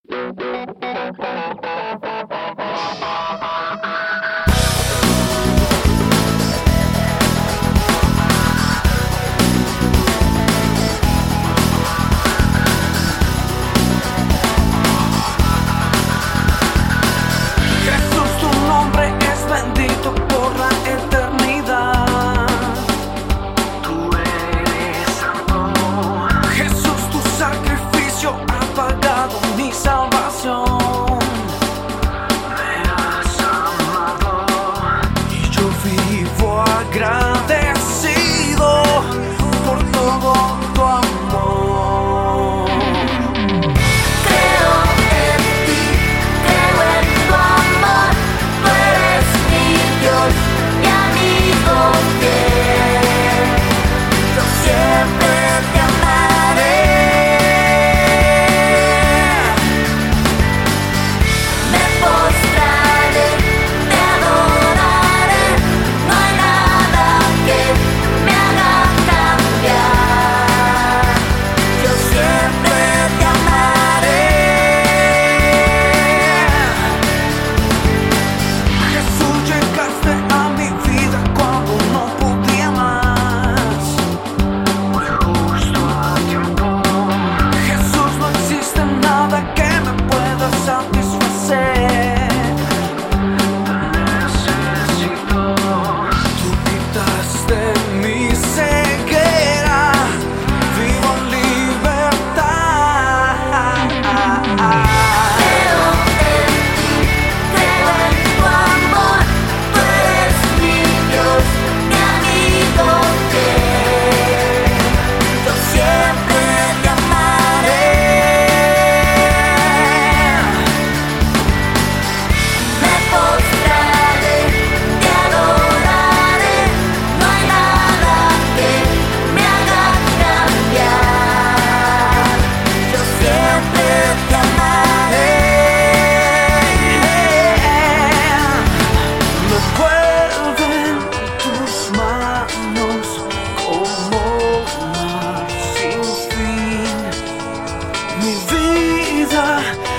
Agradecido por todo tu amor. Creo en ti, creo en tu amor. Tú eres mi Dios, mi amigo fiel. Yo siempre te amaré. Me postraré, te adoraré. No hay nada que me haga cambiar. Yo siempre te amaré. Jesús, llegaste a mi vida cuando no podía más. Muy justo a tiempo. Jesús, no existe nada que me pueda satisfacer. Te necesito. Tú quitaste mi ceguera. Vivo en libertad. Creo en ti, creo en tu amor. Tú eres mi Dios, mi amigo fiel. Yo siempre te amaré. Me postraré, te adoraré. No hay nada que me haga cambiar. Yo siempre te amaré. Me vuelvo en tus manos como mar sin fin. Mi vida